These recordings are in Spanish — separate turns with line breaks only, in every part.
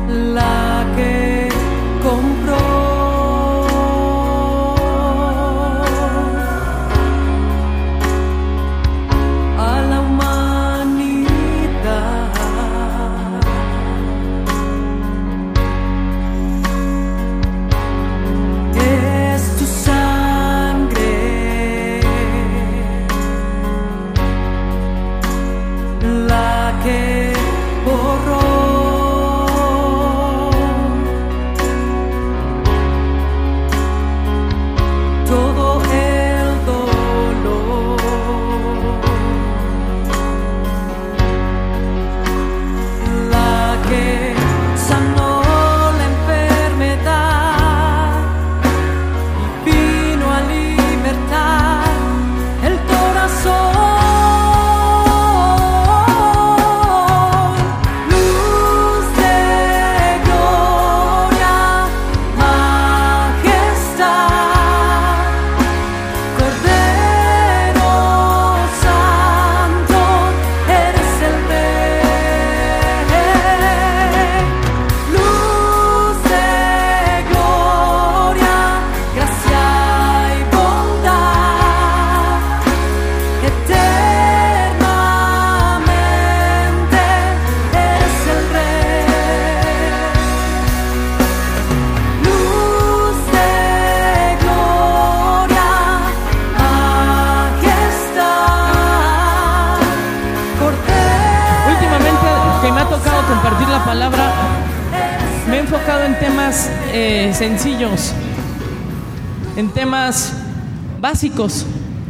la que compró a la humanidad. Es tu sangre la que borró todo el dolor, la que sanó la enfermedad y vino a libertar el corazón. Luz de gloria, majestad, Cordero Santo, eres el Rey. Luz de gloria, gracia y bondad, eternamente eres el Rey. Luz de gloria, majestad, Cordero.
Últimamente que me ha tocado compartir la palabra, me he enfocado en temas sencillos, en temas básicos.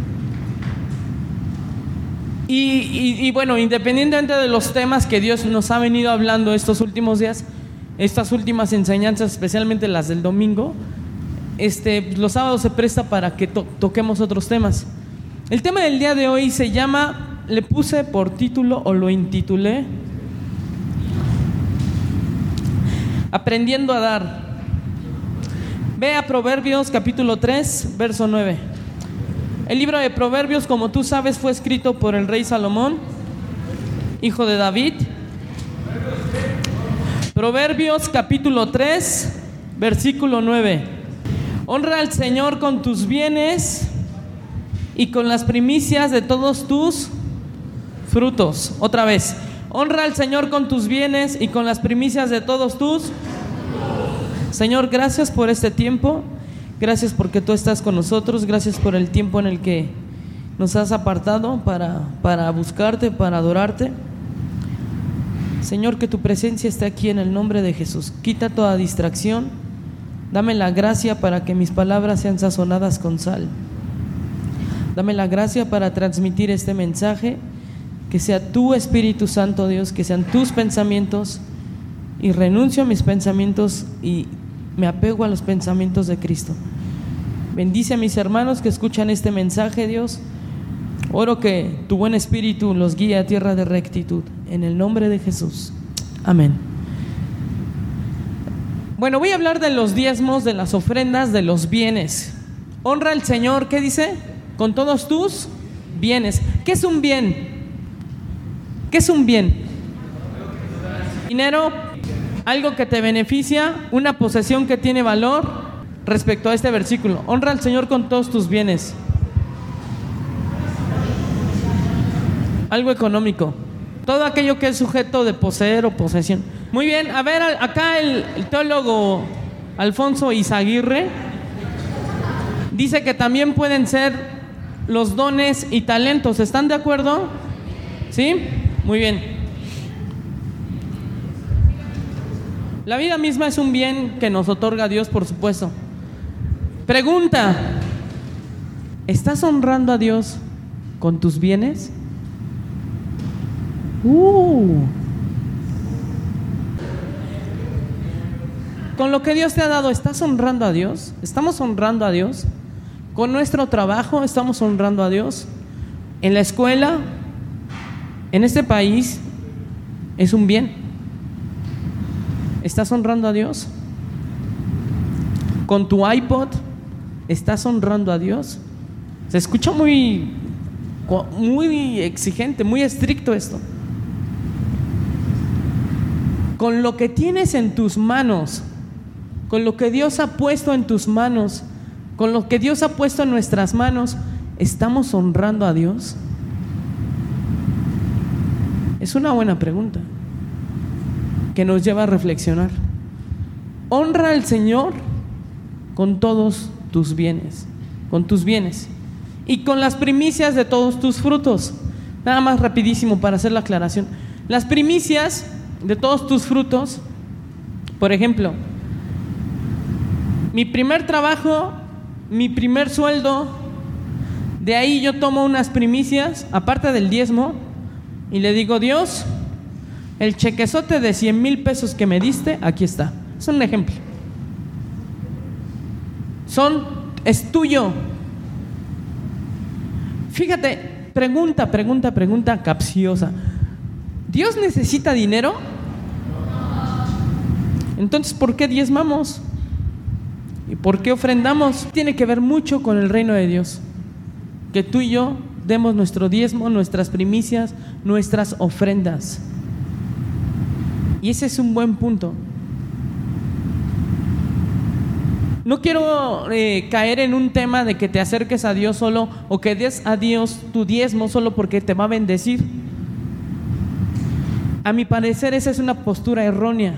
Y bueno, independientemente de los temas que Dios nos ha venido hablando estos últimos días, estas últimas enseñanzas, especialmente las del domingo, los sábados se presta para que toquemos otros temas. El tema del día de hoy se llama, le puse por título o lo intitulé, Aprendiendo a dar. Ve a Proverbios capítulo 3, verso 9. El libro de Proverbios, como tú sabes, fue escrito por el rey Salomón, hijo de David. Proverbios capítulo 3, versículo 9. Honra al Señor con tus bienes y con las primicias de todos tus frutos. Otra vez. Honra al Señor con tus bienes y con las primicias de todos tus. Señor, gracias por este tiempo. Gracias porque tú estás con nosotros. Gracias por el tiempo en el que nos has apartado para buscarte, para adorarte. Señor, que tu presencia esté aquí en el nombre de Jesús. Quita toda distracción. Dame la gracia para que mis palabras sean sazonadas con sal. Dame la gracia para transmitir este mensaje. Que sea tu Espíritu Santo, Dios, que sean tus pensamientos, y renuncio a mis pensamientos y me apego a los pensamientos de Cristo. Bendice a mis hermanos que escuchan este mensaje, Dios. Oro que tu buen Espíritu los guíe a tierra de rectitud, en el nombre de Jesús. Amén. Bueno, voy a hablar de los diezmos, de las ofrendas, de los bienes. Honra al Señor, ¿qué dice? Con todos tus bienes. ¿Qué es un bien? ¿Qué es un bien? Dinero, algo que te beneficia, una posesión que tiene valor. Respecto a este versículo, honra al Señor con todos tus bienes. Algo económico, todo aquello que es sujeto de poseer o posesión. Muy bien, a ver, acá el teólogo Alfonso Izaguirre dice que también pueden ser los dones y talentos. ¿Están de acuerdo? ¿Sí? Muy bien. La vida misma es un bien que nos otorga Dios, por supuesto. Pregunta: ¿estás honrando a Dios con tus bienes? Con lo que Dios te ha dado, ¿estás honrando a Dios? ¿Estamos honrando a Dios? Con nuestro trabajo, ¿estamos honrando a Dios? En la escuela, en este país, es un bien. ¿Estás honrando a Dios? Con tu iPod, ¿estás honrando a Dios? Se escucha muy exigente, muy estricto esto. con lo que tienes en tus manos, con lo que Dios ha puesto en tus manos, con lo que Dios ha puesto en nuestras manos, ¿estamos honrando a Dios? Es una buena pregunta que nos lleva a reflexionar. Honra al Señor con todos tus bienes, y con las primicias de todos tus frutos. Nada más rapidísimo para hacer la aclaración. Las primicias de todos tus frutos, por ejemplo, mi primer trabajo, mi primer sueldo, de ahí yo tomo unas primicias, aparte del diezmo, y le digo: Dios, el chequezote de 100,000 pesos que me diste, aquí está. Es un ejemplo. Es tuyo. Fíjate, pregunta capciosa. ¿Dios necesita dinero? Entonces, ¿por qué diezmamos? ¿Y por qué ofrendamos? Tiene que ver mucho con el reino de Dios. Que tú y yo demos nuestro diezmo, nuestras primicias, nuestras ofrendas. Y ese es un buen punto. No quiero caer en un tema de que te acerques a Dios solo, o que des a Dios tu diezmo solo porque te va a bendecir. A mi parecer esa es una postura errónea.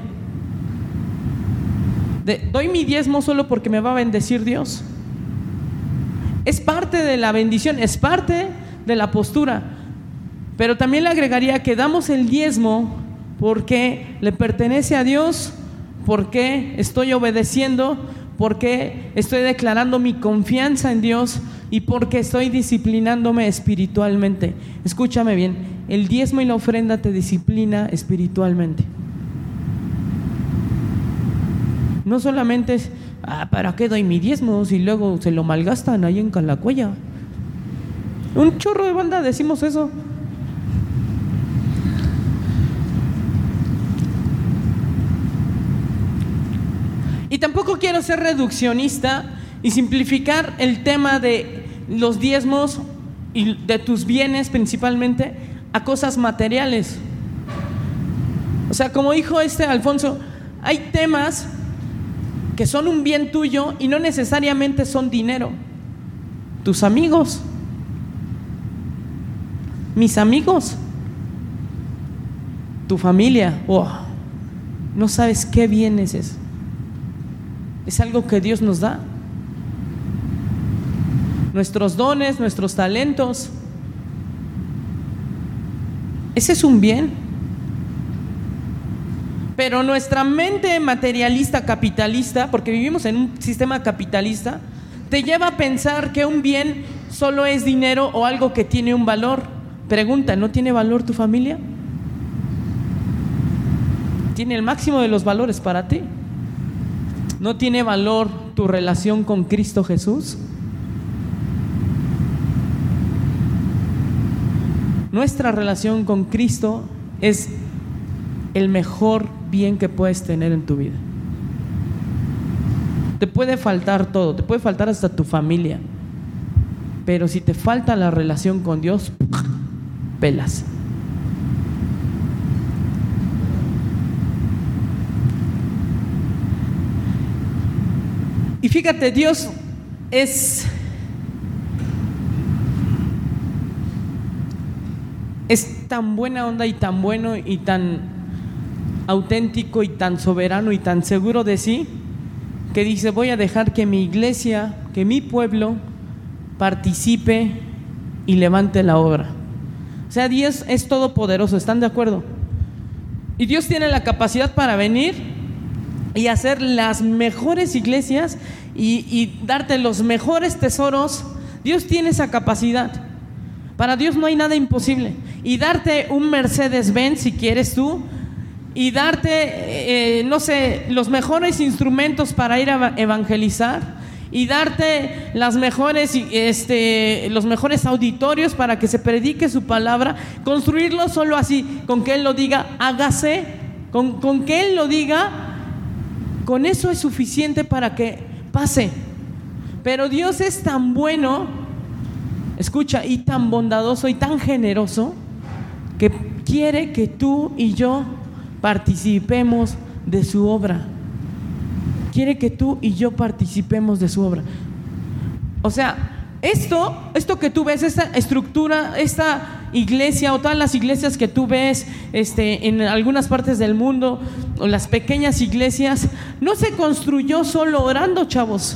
Doy mi diezmo solo porque me va a bendecir Dios. Es parte de la bendición, es parte de la postura. Pero también le agregaría que damos el diezmo porque le pertenece a Dios, porque estoy obedeciendo, porque estoy declarando mi confianza en Dios y porque estoy disciplinándome espiritualmente. Escúchame bien, el diezmo y la ofrenda te disciplina espiritualmente. No solamente es: ¿para qué doy mi diezmo si luego se lo malgastan ahí en Calacuaya? Un chorro de banda decimos eso. Y tampoco quiero ser reduccionista y simplificar el tema de los diezmos y de tus bienes principalmente a cosas materiales. O sea, como dijo Alfonso, hay temas que son un bien tuyo y no necesariamente son dinero. Tus amigos, mis amigos, tu familia. No sabes qué bien es eso. Es algo que Dios nos da. Nuestros dones, nuestros talentos. Ese es un bien. Pero nuestra mente materialista, capitalista, porque vivimos en un sistema capitalista, te lleva a pensar que un bien solo es dinero o algo que tiene un valor. Pregunta: ¿no tiene valor tu familia? ¿Tiene el máximo de los valores para ti? ¿No tiene valor tu relación con Cristo Jesús? Nuestra relación con Cristo es el mejor bien que puedes tener en tu vida. Te puede faltar todo, te puede faltar hasta tu familia, pero si te falta la relación con Dios, pelas. Y fíjate, Dios es tan buena onda y tan bueno y tan auténtico y tan soberano y tan seguro de sí, que dice: voy a dejar que mi iglesia, que mi pueblo participe y levante la obra. O sea, Dios es todopoderoso, ¿están de acuerdo? Y Dios tiene la capacidad para venir y hacer las mejores iglesias y darte los mejores tesoros. Dios tiene esa capacidad. Para Dios no hay nada imposible. Y darte un Mercedes-Benz si quieres tú, y darte, los mejores instrumentos para ir a evangelizar, y darte los mejores auditorios para que se predique su palabra, construirlo solo así, con que Él lo diga, hágase, con que Él lo diga, con eso es suficiente para que pase. Pero Dios es tan bueno, escucha, y tan bondadoso y tan generoso, que quiere que tú y yo participemos de su obra. Quiere que tú y yo participemos de su obra. O sea, esto que tú ves, esta estructura, esta iglesia o todas las iglesias que tú ves en algunas partes del mundo, o las pequeñas iglesias, no se construyó solo orando, chavos.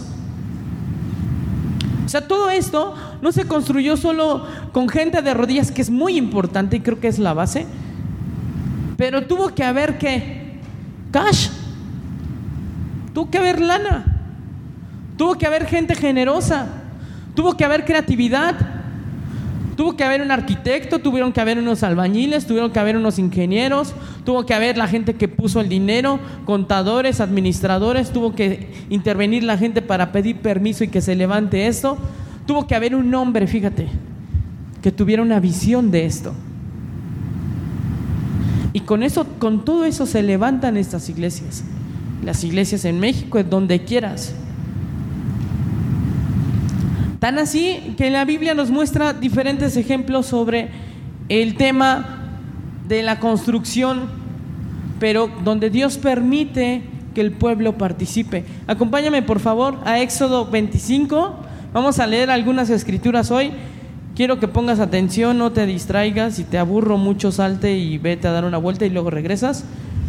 O sea, todo esto no se construyó solo con gente de rodillas, que es muy importante y creo que es la base, pero tuvo que haber ¿qué? Cash. Tuvo que haber lana. Tuvo que haber gente generosa. Tuvo que haber creatividad. Tuvo que haber un arquitecto, tuvieron que haber unos albañiles, tuvieron que haber unos ingenieros, tuvo que haber la gente que puso el dinero, contadores, administradores, tuvo que intervenir la gente para pedir permiso y que se levante esto. Tuvo que haber un hombre, fíjate, que tuviera una visión de esto. Y con todo eso se levantan estas iglesias. Las iglesias en México, es donde quieras. Tan así que la Biblia nos muestra diferentes ejemplos sobre el tema de la construcción, pero donde Dios permite que el pueblo participe. Acompáñame por favor a Éxodo 25. Vamos a leer algunas escrituras hoy. Quiero que pongas atención, no te distraigas. Si te aburro mucho, salte y vete a dar una vuelta y luego regresas.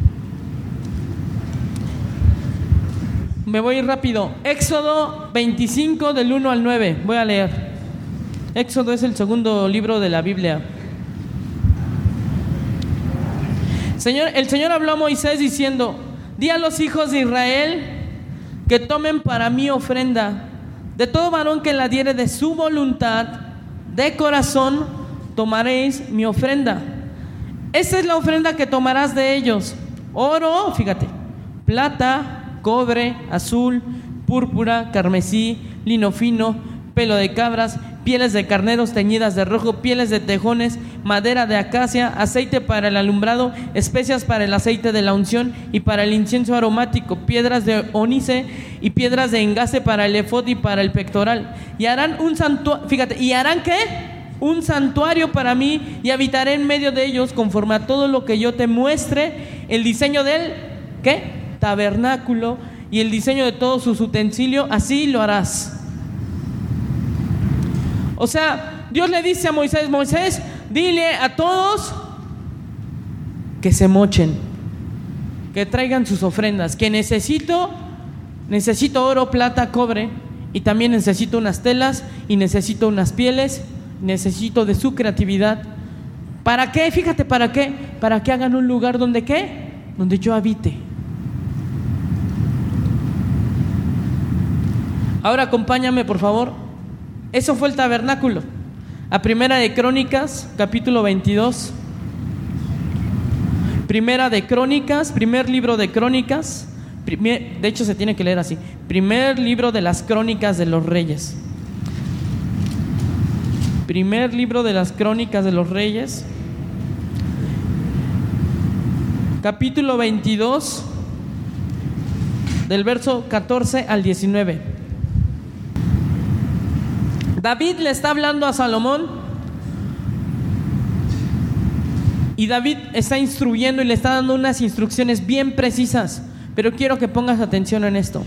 Me voy rápido. Éxodo 25 del 1 al 9. Voy a leer. Éxodo es el segundo libro de la Biblia. El Señor habló a Moisés diciendo: di a los hijos de Israel que tomen para mí ofrenda. De todo varón que la diere de su voluntad, de corazón, tomaréis mi ofrenda. Esta es la ofrenda que tomarás de ellos: oro, fíjate, plata, cobre, azul, púrpura, carmesí, lino fino, pelo de cabras, pieles de carneros teñidas de rojo, pieles de tejones, madera de acacia, aceite para el alumbrado, especias para el aceite de la unción y para el incienso aromático, piedras de ónice y piedras de engaste para el efod y para el pectoral. Y harán un santuario, fíjate, ¿y harán qué? Un santuario para mí, y habitaré en medio de ellos conforme a todo lo que yo te muestre. El diseño del ¿qué? Tabernáculo y el diseño de todos sus utensilios, así lo harás. O sea, Dios le dice a Moisés: Moisés, dile a todos que se mochen, que traigan sus ofrendas, que necesito oro, plata, cobre, y también necesito unas telas y necesito unas pieles, necesito de su creatividad. ¿Para qué? Fíjate, ¿para qué? Para que hagan un lugar donde ¿qué? Donde yo habite. Ahora acompáñame por favor. Eso fue el tabernáculo. A Primera de Crónicas, capítulo 22. Primera de Crónicas, primer libro de Crónicas. De hecho se tiene que leer así: primer libro de las Crónicas de los Reyes. Primer libro de las Crónicas de los Reyes, capítulo 22, del verso 14 al 19. David le está hablando a Salomón y David está instruyendo y le está dando unas instrucciones bien precisas, pero quiero que pongas atención en esto.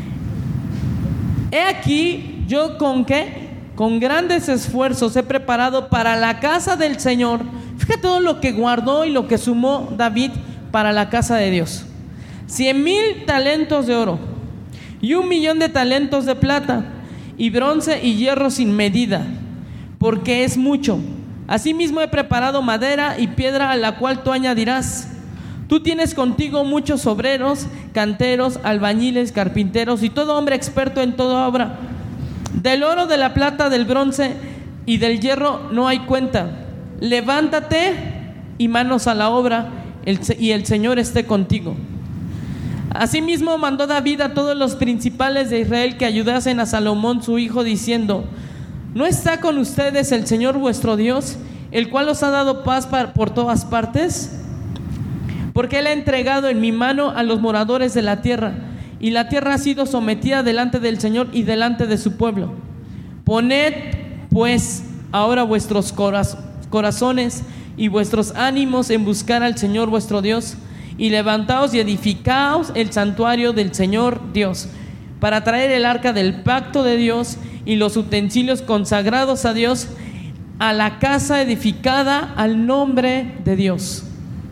He aquí, yo con ¿qué? Con grandes esfuerzos he preparado para la casa del Señor. Fíjate todo lo que guardó y lo que sumó David para la casa de Dios: 100,000 talentos de oro y 1,000,000 de talentos de plata, y bronce y hierro sin medida, porque es mucho. Asimismo he preparado madera y piedra, a la cual tú añadirás. Tú tienes contigo muchos obreros, canteros, albañiles, carpinteros y todo hombre experto en toda obra. Del oro, de la plata, del bronce y del hierro no hay cuenta. Levántate y manos a la obra, y el Señor esté contigo. Asimismo mandó David a todos los principales de Israel que ayudasen a Salomón su hijo, diciendo: ¿no está con ustedes el Señor vuestro Dios, el cual os ha dado paz por todas partes? Porque Él ha entregado en mi mano a los moradores de la tierra, y la tierra ha sido sometida delante del Señor y delante de su pueblo. Poned pues ahora vuestros corazones y vuestros ánimos en buscar al Señor vuestro Dios, y levantaos y edificaos el santuario del Señor Dios, para traer el arca del pacto de Dios y los utensilios consagrados a Dios, a la casa edificada al nombre de Dios.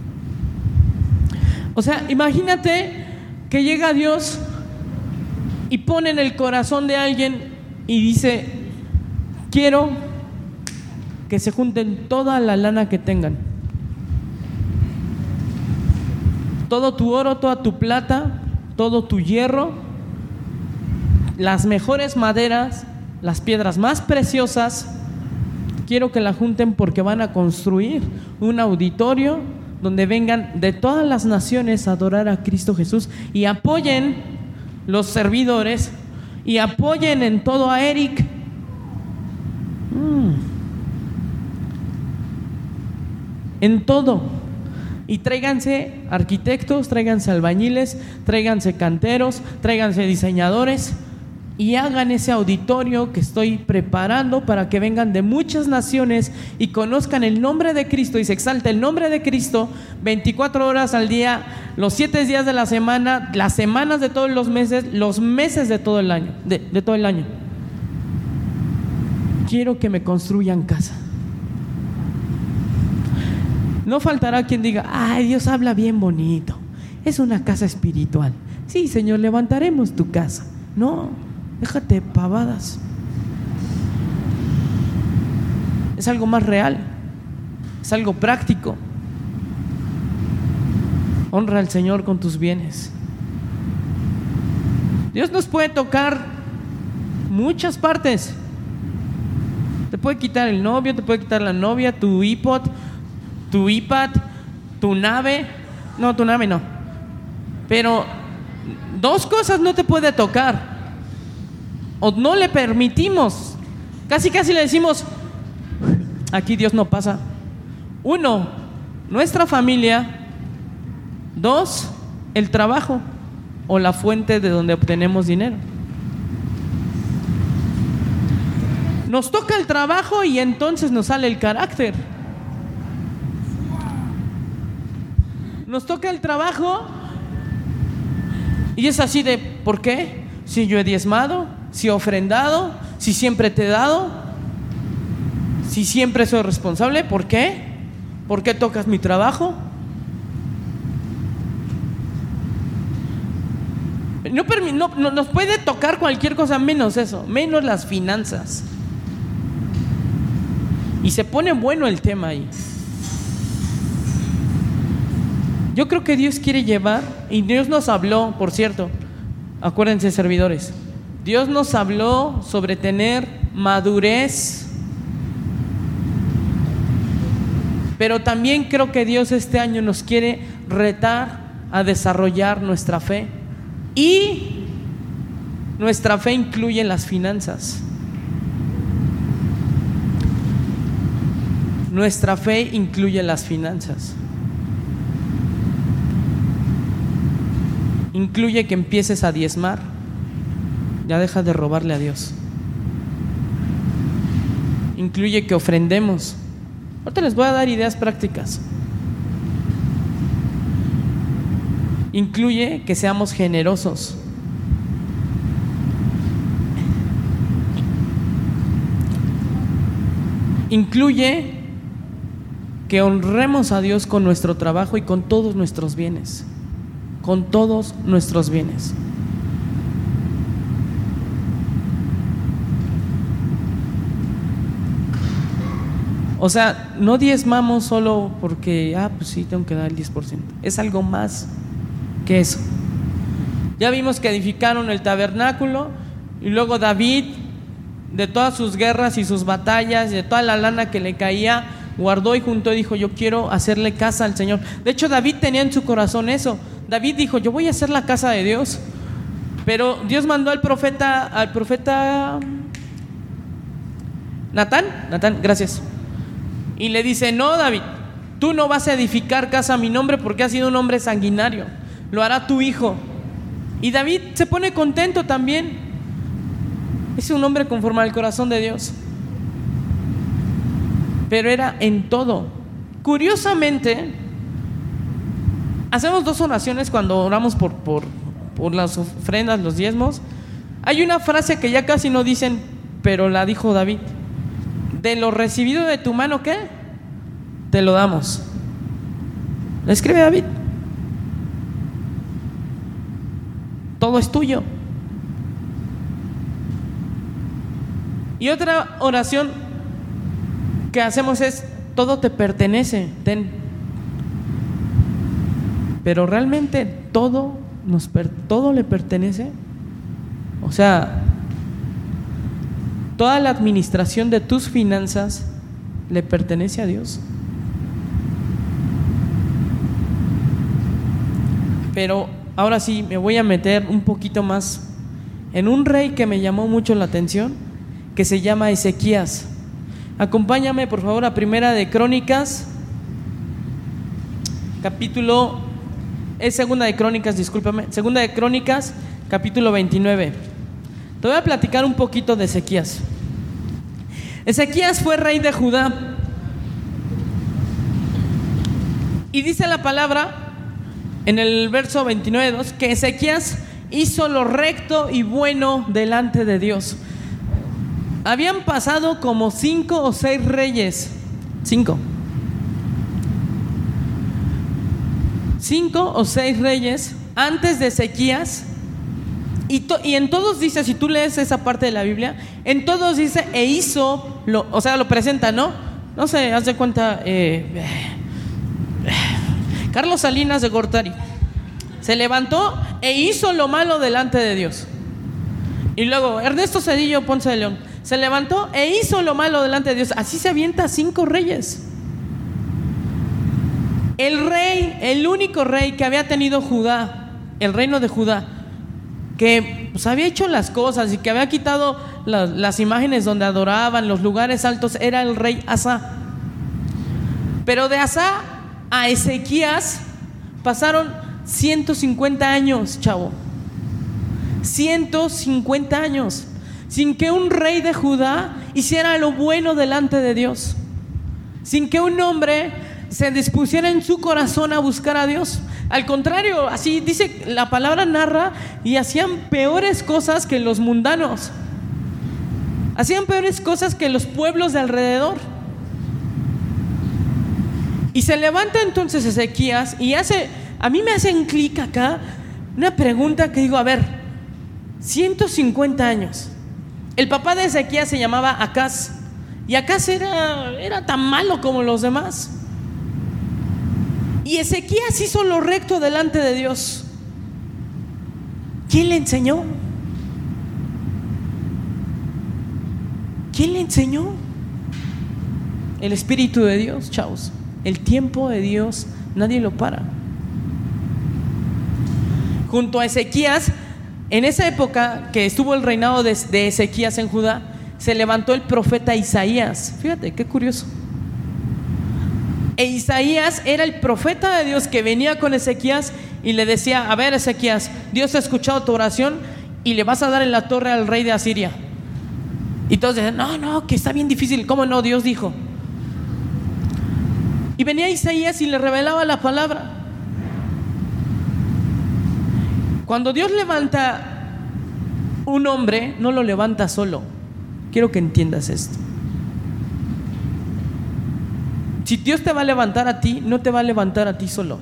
O sea, imagínate que llega Dios y pone en el corazón de alguien y dice: quiero que se junten toda la lana que tengan, todo tu oro, toda tu plata, todo tu hierro, las mejores maderas, las piedras más preciosas. Quiero que la junten porque van a construir un auditorio donde vengan de todas las naciones a adorar a Cristo Jesús, y apoyen los servidores y apoyen en todo a Eric. En todo. Y tráiganse arquitectos, tráiganse albañiles, tráiganse canteros, tráiganse diseñadores, y hagan ese auditorio que estoy preparando para que vengan de muchas naciones y conozcan el nombre de Cristo y se exalte el nombre de Cristo 24 horas al día, los 7 días de la semana, las semanas de todos los meses de todo el año, de todo el año. Quiero que me construyan casa. No faltará quien diga: ay, Dios habla bien bonito, es una casa espiritual. Sí, Señor, levantaremos tu casa. No, déjate pavadas. Es algo más real, es algo práctico. Honra al Señor con tus bienes. Dios nos puede tocar muchas partes. Te puede quitar el novio, te puede quitar la novia, tu iPod, tu iPad, tu nave. No, tu nave no. Pero 2 cosas no te puede tocar, o no le permitimos. Casi le decimos: aquí Dios no pasa. 1, nuestra familia. 2, el trabajo o la fuente de donde obtenemos dinero. Nos toca el trabajo y entonces nos sale el carácter. Nos toca el trabajo y es así de: ¿por qué? Si yo he diezmado, si he ofrendado, si siempre te he dado, si siempre soy responsable, ¿por qué? ¿Por qué tocas mi trabajo? No nos puede tocar cualquier cosa menos eso, menos las finanzas. Y se pone bueno el tema ahí. Yo creo que Dios quiere llevar, y Dios nos habló, por cierto, acuérdense, servidores, Dios nos habló sobre tener madurez, pero también creo que Dios este año nos quiere retar a desarrollar nuestra fe, y nuestra fe incluye las finanzas. Nuestra fe incluye las finanzas. Incluye que empieces a diezmar. Ya deja de robarle a Dios. Incluye que ofrendemos. Ahorita les voy a dar ideas prácticas. Incluye que seamos generosos. Incluye que honremos a Dios con nuestro trabajo y con todos nuestros bienes. Con todos nuestros bienes. O sea, no diezmamos solo porque, pues sí, tengo que dar el 10%. Es algo más que eso. Ya vimos que edificaron el tabernáculo, y luego David, de todas sus guerras y sus batallas, de toda la lana que le caía, guardó y juntó y dijo: yo quiero hacerle casa al Señor. De hecho, David tenía en su corazón eso. David dijo: yo voy a hacer la casa de Dios. Pero Dios mandó al profeta Natán, gracias. Y le dice: no, David, tú no vas a edificar casa a mi nombre porque has sido un hombre sanguinario. Lo hará tu hijo. Y David se pone contento también. Es un hombre conforme al corazón de Dios. Pero era en todo. Curiosamente, hacemos 2 oraciones cuando oramos por las ofrendas, los diezmos. Hay una frase que ya casi no dicen, pero la dijo David: de lo recibido de tu mano, ¿qué? Te lo damos. La escribe David. Todo es tuyo. Y otra oración que hacemos es: todo te pertenece, ten. Pero realmente todo le pertenece. O sea, toda la administración de tus finanzas le pertenece a Dios. Pero ahora sí me voy a meter un poquito más en un rey que me llamó mucho la atención, que se llama Ezequías. Acompáñame por favor a Primera de Crónicas, Segunda de Crónicas, capítulo 29. Te voy a platicar un poquito de Ezequías. Ezequías fue rey de Judá. Y dice la palabra en el verso 29:2 que Ezequías hizo lo recto y bueno delante de Dios. Habían pasado como 5 o 6 reyes. 5 o 6 reyes antes de Ezequías. Y en todos dice, si tú lees esa parte de la Biblia, en todos dice e hizo, o sea, lo presenta, ¿no? No sé, haz de cuenta, Carlos Salinas de Gortari se levantó e hizo lo malo delante de Dios. Y luego Ernesto Zedillo Ponce de León se levantó e hizo lo malo delante de Dios. Así se avienta 5 reyes. El único rey que había tenido Judá, el reino de Judá, que pues había hecho las cosas y que había quitado las imágenes donde adoraban, los lugares altos, era el rey Asa. Pero de Asa a Ezequías pasaron 150 años, chavo. 150 años sin que un rey de Judá hiciera lo bueno delante de Dios, sin que un hombre se dispusiera en su corazón a buscar a Dios. Al contrario, así dice la palabra, narra, y hacían peores cosas que los mundanos, hacían peores cosas que los pueblos de alrededor. Y se levanta entonces Ezequías y a mí me hacen clic acá una pregunta que digo, a ver, 150 años. El papá de Ezequías se llamaba Acaz, y Acaz era tan malo como los demás. Y Ezequías hizo lo recto delante de Dios. ¿Quién le enseñó? ¿Quién le enseñó? El Espíritu de Dios, chavos. El tiempo de Dios nadie lo para. Junto a Ezequías, en esa época que estuvo el reinado de Ezequías en Judá, se levantó el profeta Isaías. Fíjate, qué curioso. E Isaías era el profeta de Dios que venía con Ezequías y le decía: a ver, Ezequías, Dios ha escuchado tu oración y le vas a dar en la torre al rey de Asiria. Y todos decían: no, que está bien difícil. ¿Cómo no? Dios dijo. Y venía Isaías y le revelaba la palabra. Cuando Dios levanta un hombre, no lo levanta solo. Quiero que entiendas esto. Si Dios te va a levantar a ti, no te va a levantar a ti solo.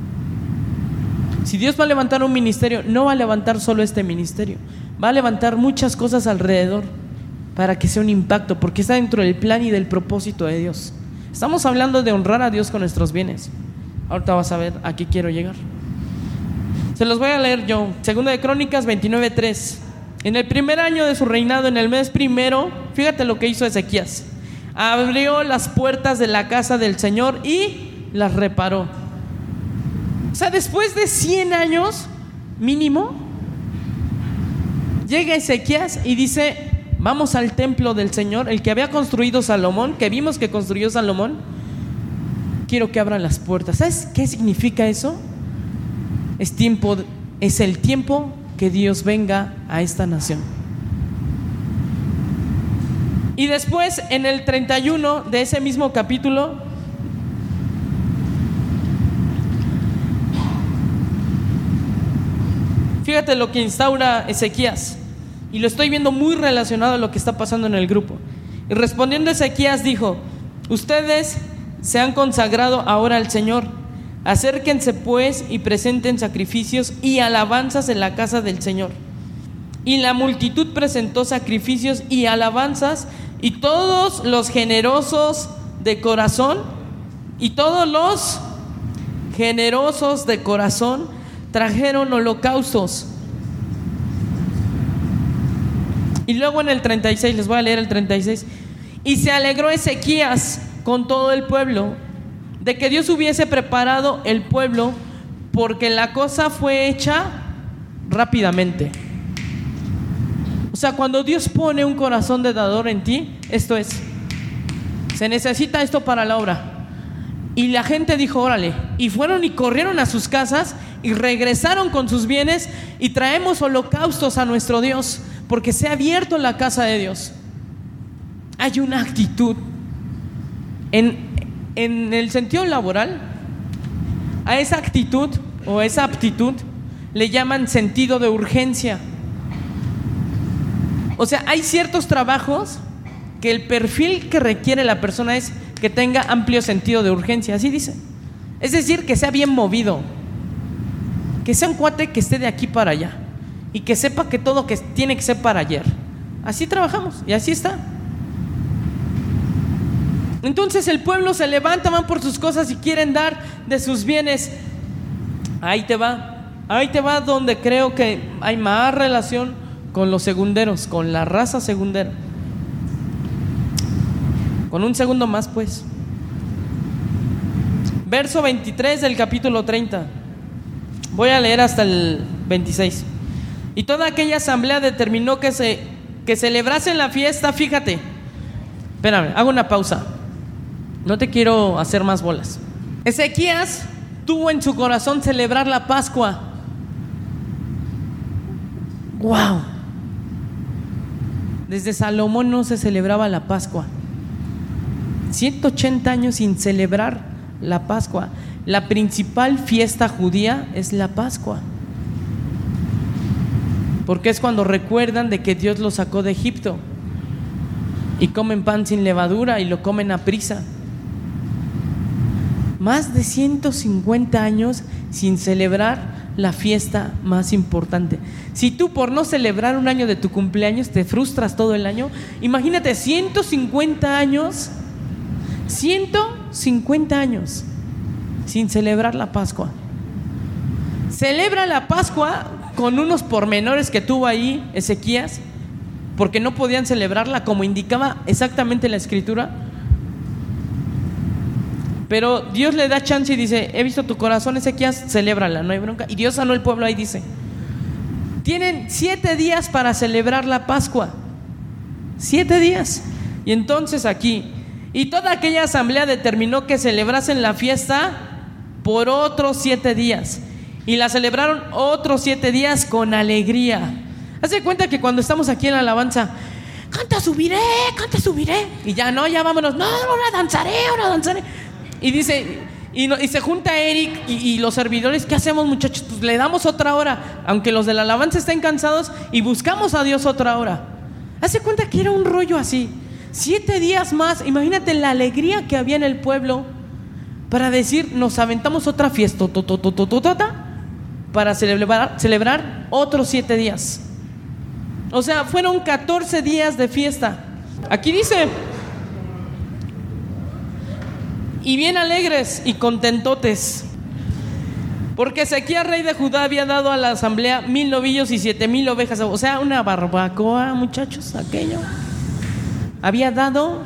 Si Dios va a levantar un ministerio, no va a levantar solo este ministerio, va a levantar muchas cosas alrededor para que sea un impacto, porque está dentro del plan y del propósito de Dios. Estamos hablando de honrar a Dios con nuestros bienes. Ahorita vas a ver a qué quiero llegar. Se los voy a leer yo. Segunda de Crónicas 29:3. En el primer año de su reinado, en el mes primero, fíjate lo que hizo Ezequías: abrió las puertas de la casa del Señor y las reparó. O sea, después de 100 años mínimo, llega Ezequías y dice: vamos al templo del Señor, el que había construido Salomón, que vimos que construyó Salomón. Quiero que abran las puertas. ¿Sabes qué significa eso? Es el tiempo que Dios venga a esta nación. Y después, en el 31 de ese mismo capítulo, Fíjate lo que instaura Ezequías, y lo estoy viendo muy relacionado a lo que está pasando en el grupo. Y respondiendo Ezequías dijo: ustedes se han consagrado ahora al Señor. Acérquense pues y presenten sacrificios y alabanzas en la casa del Señor. Y la multitud presentó sacrificios y alabanzas, y todos los generosos de corazón, trajeron holocaustos. Y luego en el 36, les voy a leer el 36. Y se alegró Ezequías con todo el pueblo de que Dios hubiese preparado el pueblo, porque la cosa fue hecha rápidamente. O sea, cuando Dios pone un corazón de dador en ti, esto es, se necesita esto para la obra. Y la gente dijo: órale, y fueron y corrieron a sus casas y regresaron con sus bienes, y traemos holocaustos a nuestro Dios, porque se ha abierto la casa de Dios. Hay una actitud en el sentido laboral. A esa actitud o esa aptitud le llaman sentido de urgencia. O sea, hay ciertos trabajos que el perfil que requiere la persona es que tenga amplio sentido de urgencia, así dice. Es decir, que sea bien movido, que sea un cuate que esté de aquí para allá y que sepa que todo que tiene que ser para ayer. Así trabajamos y así está. Entonces el pueblo se levanta, van por sus cosas y quieren dar de sus bienes. Ahí te va donde creo que hay más relación con los segunderos, con la raza segundera. Con un segundo más, pues. Verso 23 del capítulo 30. Voy a leer hasta el 26. Y toda aquella asamblea determinó que celebrasen la fiesta. Fíjate, espérame, hago una pausa. No te quiero hacer más bolas. Ezequías tuvo en su corazón celebrar la Pascua. ¡Wow! Desde Salomón no se celebraba la Pascua. 180 años sin celebrar la Pascua. La principal fiesta judía es la Pascua, porque es cuando recuerdan de que Dios los sacó de Egipto, y comen pan sin levadura y lo comen a prisa. Más de 150 años sin celebrar la fiesta más importante. Si tú por no celebrar un año de tu cumpleaños te frustras todo el año, imagínate 150 años sin celebrar la Pascua. Celebra la Pascua con unos pormenores que tuvo ahí Ezequías, porque no podían celebrarla como indicaba exactamente la escritura. Pero Dios le da chance y dice: he visto tu corazón, Ezequías, celébrala, no hay bronca. Y Dios sanó el pueblo ahí, dice. Tienen 7 días para celebrar la Pascua. 7 días. Y entonces aquí, y toda aquella asamblea determinó que celebrasen la fiesta por otros 7 días. Y la celebraron otros 7 días con alegría. Haz de cuenta que cuando estamos aquí en la alabanza, canta subiré. Y ya no, ya vámonos. No, ahora danzaré. Y dice, y se junta Eric y los servidores. ¿Qué hacemos, muchachos? Pues le damos otra hora, aunque los de la alabanza estén cansados, y buscamos a Dios otra hora. Haz de cuenta que era un rollo así. 7 días más. Imagínate la alegría que había en el pueblo para decir: nos aventamos otra fiesta para celebrar otros 7 días. O sea, fueron 14 días de fiesta. Aquí dice: y bien alegres y contentotes, porque Ezequías, rey de Judá, había dado a la asamblea 1000 novillos y 7000 ovejas. O sea, una barbacoa, muchachos, aquello. Había dado.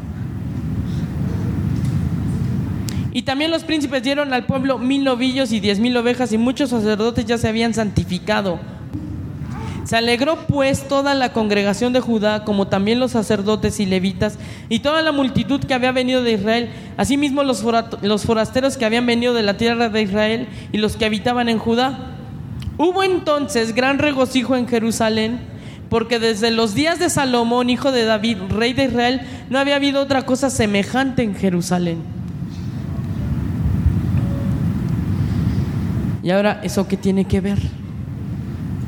Y también los príncipes dieron al pueblo 1000 novillos y 10,000 ovejas, y muchos sacerdotes ya se habían santificado. Se alegró pues toda la congregación de Judá, como también los sacerdotes y levitas, y toda la multitud que había venido de Israel, asimismo los forasteros que habían venido de la tierra de Israel y los que habitaban en Judá. Hubo entonces gran regocijo en Jerusalén, porque desde los días de Salomón, hijo de David, rey de Israel, no había habido otra cosa semejante en Jerusalén. Y ahora, ¿eso qué tiene que ver?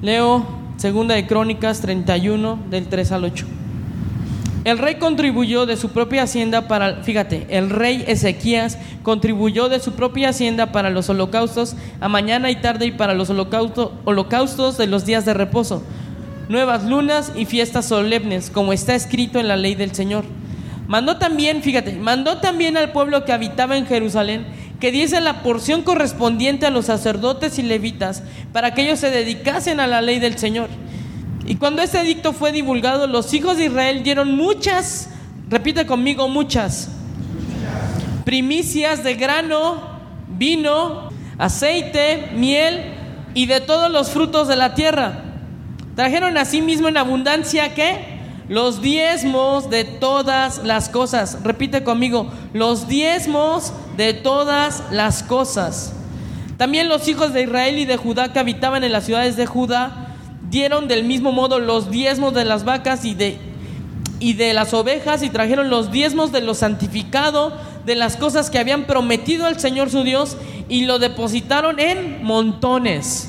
Leo 2 de Crónicas 31 del 3 al 8. El rey contribuyó de su propia hacienda el rey Ezequías contribuyó de su propia hacienda para los holocaustos a mañana y tarde y para los holocaustos de los días de reposo, nuevas lunas y fiestas solemnes, como está escrito en la ley del Señor. Mandó también al pueblo que habitaba en Jerusalén que diese la porción correspondiente a los sacerdotes y levitas para que ellos se dedicasen a la ley del Señor. Y cuando este edicto fue divulgado, los hijos de Israel dieron muchas, repite conmigo, muchas primicias de grano, vino, aceite, miel y de todos los frutos de la tierra. Trajeron asimismo en abundancia, ¿qué? Los diezmos de todas las cosas. Repite conmigo, los diezmos de todas las cosas. También los hijos de Israel y de Judá que habitaban en las ciudades de Judá dieron del mismo modo los diezmos de las vacas y de las ovejas, y trajeron los diezmos de lo santificado, de las cosas que habían prometido al Señor su Dios, y lo depositaron en montones.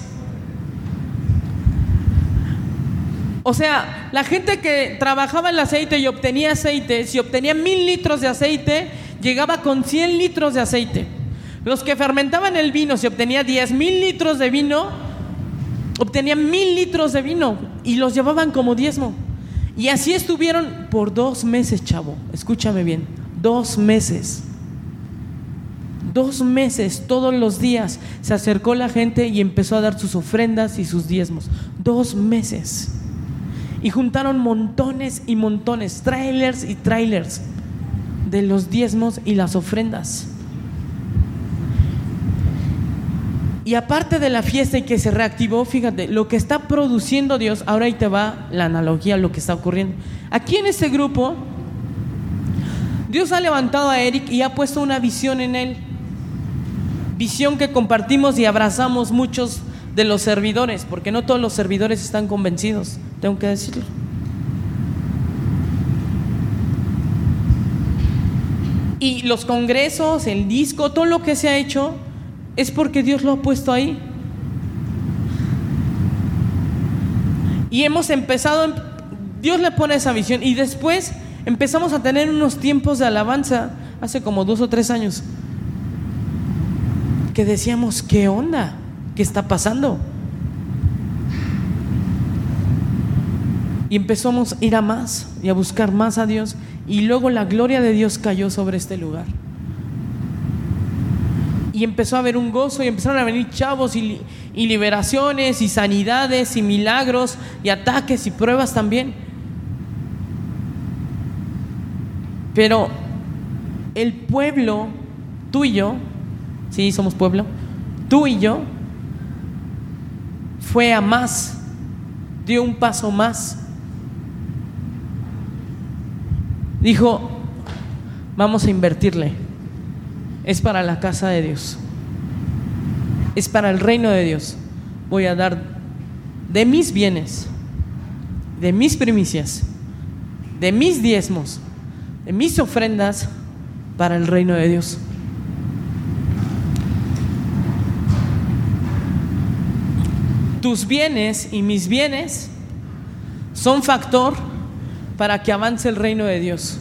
O sea, la gente que trabajaba el aceite y obtenía aceite, si obtenía 1000 litros de aceite, llegaba con 100 litros de aceite. Los que fermentaban el vino, si obtenía 10,000 litros de vino, obtenían 1000 litros de vino y los llevaban como diezmo. Y así estuvieron por 2 meses, chavo. Escúchame bien, 2 meses. 2 meses, todos los días se acercó la gente y empezó a dar sus ofrendas y sus diezmos. 2 meses. Y juntaron montones y montones, trailers y trailers de los diezmos y las ofrendas. Y aparte de la fiesta y que se reactivó, fíjate, lo que está produciendo Dios, ahora ahí te va la analogía a lo que está ocurriendo. Aquí en este grupo, Dios ha levantado a Eric y ha puesto una visión en él. Visión que compartimos y abrazamos muchos de los servidores, porque no todos los servidores están convencidos, tengo que decirlo. Y los congresos, el disco, todo lo que se ha hecho es porque Dios lo ha puesto ahí. Y hemos empezado, Dios le pone esa visión, y después empezamos a tener unos tiempos de alabanza hace como 2 o 3 años que decíamos, ¿qué onda? ¿Qué está pasando? Y empezamos a ir a más y a buscar más a Dios, y luego la gloria de Dios cayó sobre este lugar. Y empezó a haber un gozo y empezaron a venir chavos y liberaciones y sanidades y milagros y ataques y pruebas también. Pero el pueblo, tú y yo, sí, somos pueblo, tú y yo, fue a más, dio un paso más. Dijo, vamos a invertirle. Es para la casa de Dios, es para el reino de Dios. Voy a dar de mis bienes, de mis primicias, de mis diezmos, de mis ofrendas para el reino de Dios. Tus bienes y mis bienes son factor para que avance el reino de Dios.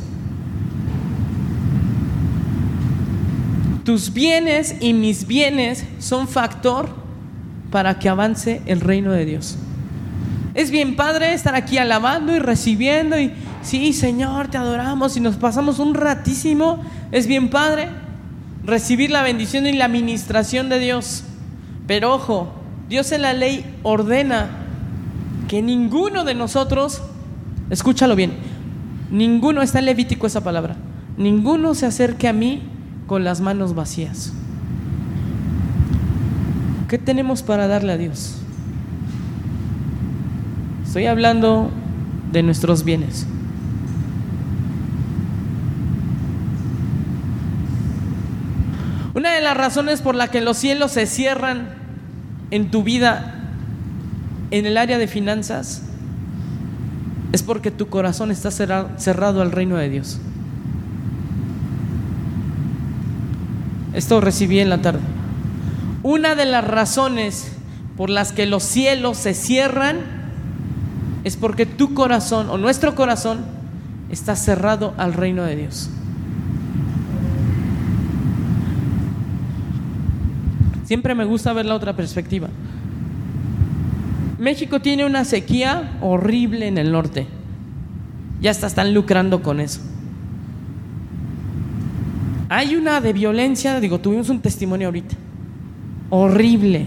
Tus bienes y mis bienes son factor para que avance el reino de Dios. Es bien padre estar aquí alabando y recibiendo y sí, Señor, te adoramos y nos pasamos un ratísimo. Es bien padre recibir la bendición y la administración de Dios. Pero ojo, Dios en la ley ordena que ninguno de nosotros, escúchalo bien, ninguno, está en Levítico esa palabra, ninguno se acerque a mí con las manos vacías. ¿Qué tenemos para darle a Dios? Estoy hablando de nuestros bienes. Una de las razones por la que los cielos se cierran en tu vida, en el área de finanzas, es porque tu corazón está cerrado al reino de Dios. Esto recibí en la tarde. Una de las razones por las que los cielos se cierran, es porque tu corazón o nuestro corazón está cerrado al reino de Dios. Siempre me gusta ver la otra perspectiva. México tiene una sequía horrible en el norte. Ya hasta están lucrando con eso. Hay una de violencia, tuvimos un testimonio ahorita, horrible.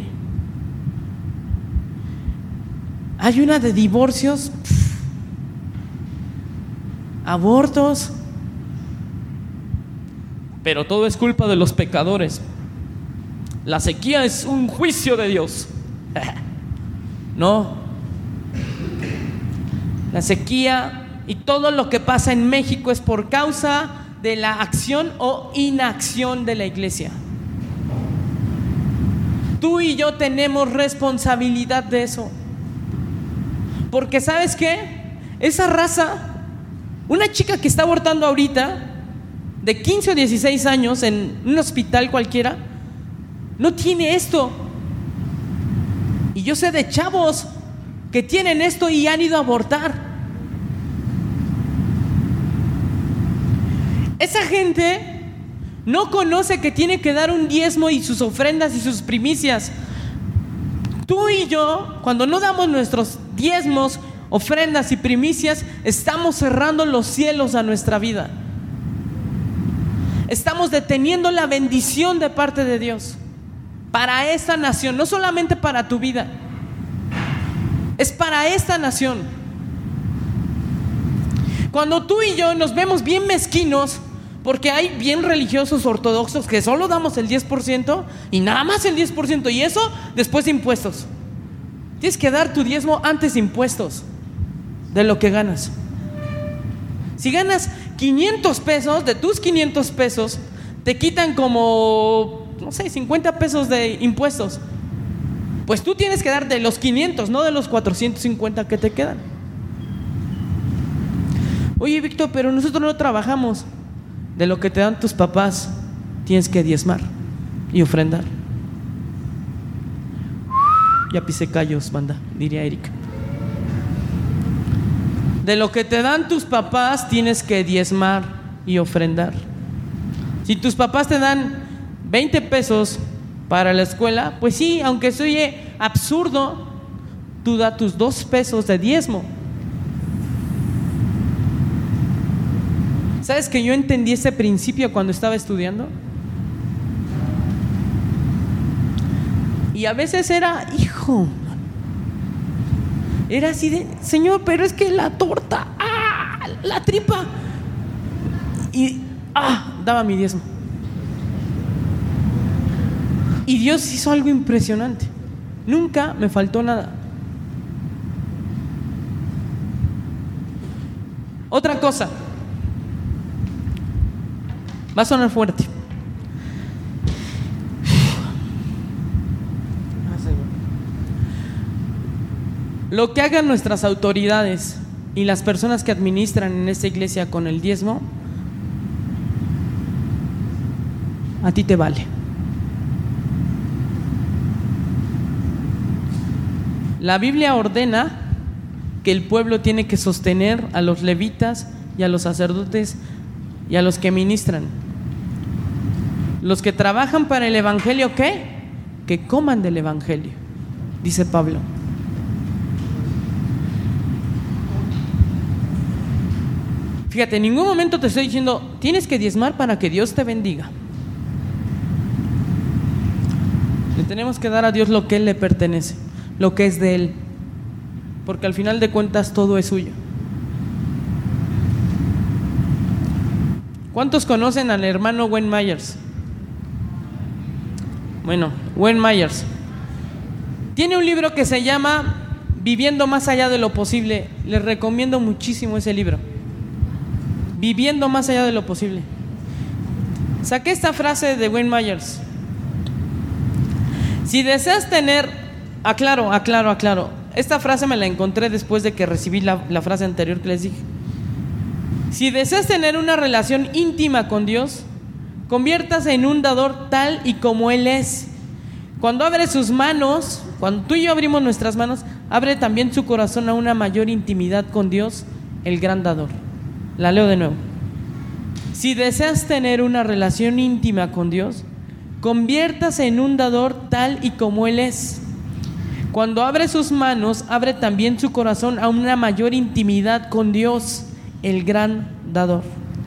Hay una de divorcios, abortos, pero todo es culpa de los pecadores. La sequía es un juicio de Dios. No. La sequía y todo lo que pasa en México es por causa de la acción o inacción de la iglesia. Tú y yo tenemos responsabilidad de eso. Porque ¿sabes qué? Esa raza, una chica que está abortando ahorita, de 15 o 16 años en un hospital cualquiera, no tiene esto. Y yo sé de chavos que tienen esto y han ido a abortar. Esa gente no conoce que tiene que dar un diezmo y sus ofrendas y sus primicias. Tú y yo, cuando no damos nuestros diezmos, ofrendas y primicias, estamos cerrando los cielos a nuestra vida. Estamos deteniendo la bendición de parte de Dios para esta nación, no solamente para tu vida, es para esta nación. Cuando tú y yo nos vemos bien mezquinos, porque hay bien religiosos ortodoxos que solo damos el 10% y nada más el 10%, y eso después de impuestos. Tienes que dar tu diezmo antes de impuestos de lo que ganas. Si ganas 500 pesos, de tus 500 pesos te quitan como, no sé, 50 pesos de impuestos. Pues tú tienes que dar de los 500, no de los 450 que te quedan. Oye, Víctor, pero nosotros no trabajamos. De lo que te dan tus papás tienes que diezmar y ofrendar. Ya pisé callos, banda, diría Erika. De lo que te dan tus papás tienes que diezmar y ofrendar. Si tus papás te dan 20 pesos para la escuela, pues sí, aunque se oye absurdo, tú da tus 2 pesos de diezmo. ¿Sabes que yo entendí ese principio cuando estaba estudiando? Y a veces era, era así de, Señor, pero es que la torta, la tripa, y daba mi diezmo. Y Dios hizo algo impresionante. Nunca me faltó nada. Otra cosa, va a sonar fuerte. Lo que hagan nuestras autoridades y las personas que administran en esta iglesia con el diezmo, a ti te vale. La Biblia ordena que el pueblo tiene que sostener a los levitas y a los sacerdotes y a los que ministran. Los que trabajan para el evangelio, ¿qué? Que coman del evangelio, dice Pablo. Fíjate, en ningún momento te estoy diciendo tienes que diezmar para que Dios te bendiga. Le tenemos que dar a Dios lo que Él le pertenece, lo que es de Él, porque al final de cuentas todo es suyo. ¿Cuántos conocen al hermano Wayne Myers? Bueno, Wayne Myers tiene un libro que se llama Viviendo más allá de lo posible. Les recomiendo muchísimo ese libro, Viviendo más allá de lo posible. Saqué esta frase de Wayne Myers: si deseas tener, aclaro, esta frase me la encontré después de que recibí la frase anterior que les dije. Si deseas tener una relación íntima con Dios, conviértase en un dador tal y como Él es. Cuando abre sus manos, cuando tú y yo abrimos nuestras manos, abre también su corazón a una mayor intimidad con Dios, el gran dador. La leo de nuevo. Si deseas tener una relación íntima con Dios, conviértase en un dador tal y como Él es. Cuando abre sus manos, abre también su corazón a una mayor intimidad con Dios, el gran dador.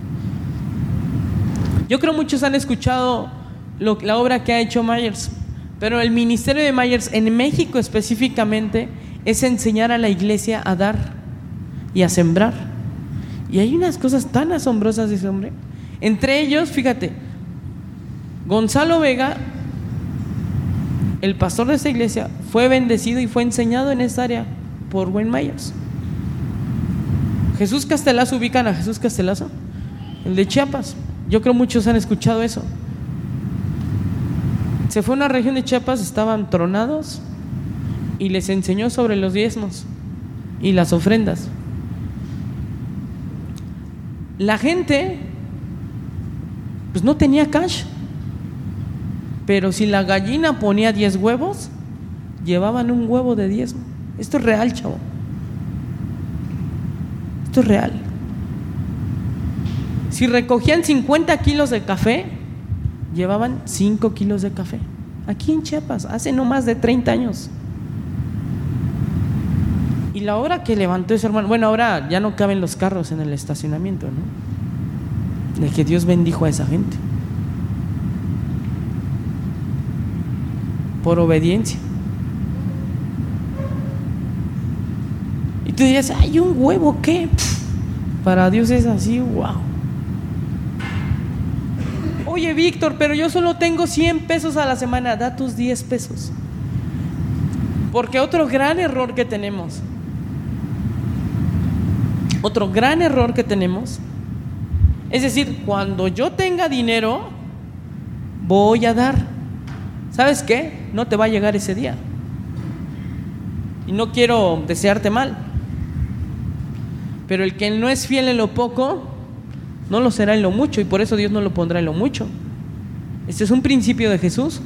Yo creo muchos han escuchado la obra que ha hecho Myers, pero el ministerio de Myers en México específicamente es enseñar a la iglesia a dar y a sembrar. Y hay unas cosas tan asombrosas de ese hombre. Entre ellos, fíjate, Gonzalo Vega, el pastor de esta iglesia, fue bendecido y fue enseñado en esta área por Wayne Myers. Jesús Castelazo, ¿ubican a Jesús Castelazo? El de Chiapas. Yo creo muchos han escuchado eso. Se fue a una región de Chiapas, estaban tronados, y les enseñó sobre los diezmos y las ofrendas. La gente pues no tenía cash, pero si la gallina ponía 10 huevos, llevaban un huevo de diezmo. Esto es real, chavo. Esto es real. Si recogían 50 kilos de café, llevaban 5 kilos de café. Aquí en Chiapas, hace no más de 30 años. Y la obra que levantó ese hermano, bueno, ahora ya no caben los carros en el estacionamiento, ¿no? De que Dios bendijo a esa gente por obediencia. Y tú dirías, ¿hay un huevo qué? Para Dios es así, wow. Oye, Víctor, pero yo solo tengo 100 pesos a la semana. Da tus 10 pesos. Porque otro gran error que tenemos, es decir, cuando yo tenga dinero, voy a dar. ¿Sabes qué? No te va a llegar ese día. Y no quiero desearte mal, pero el que no es fiel en lo poco, no lo será en lo mucho, y por eso Dios no lo pondrá en lo mucho. Este es un principio de Jesús.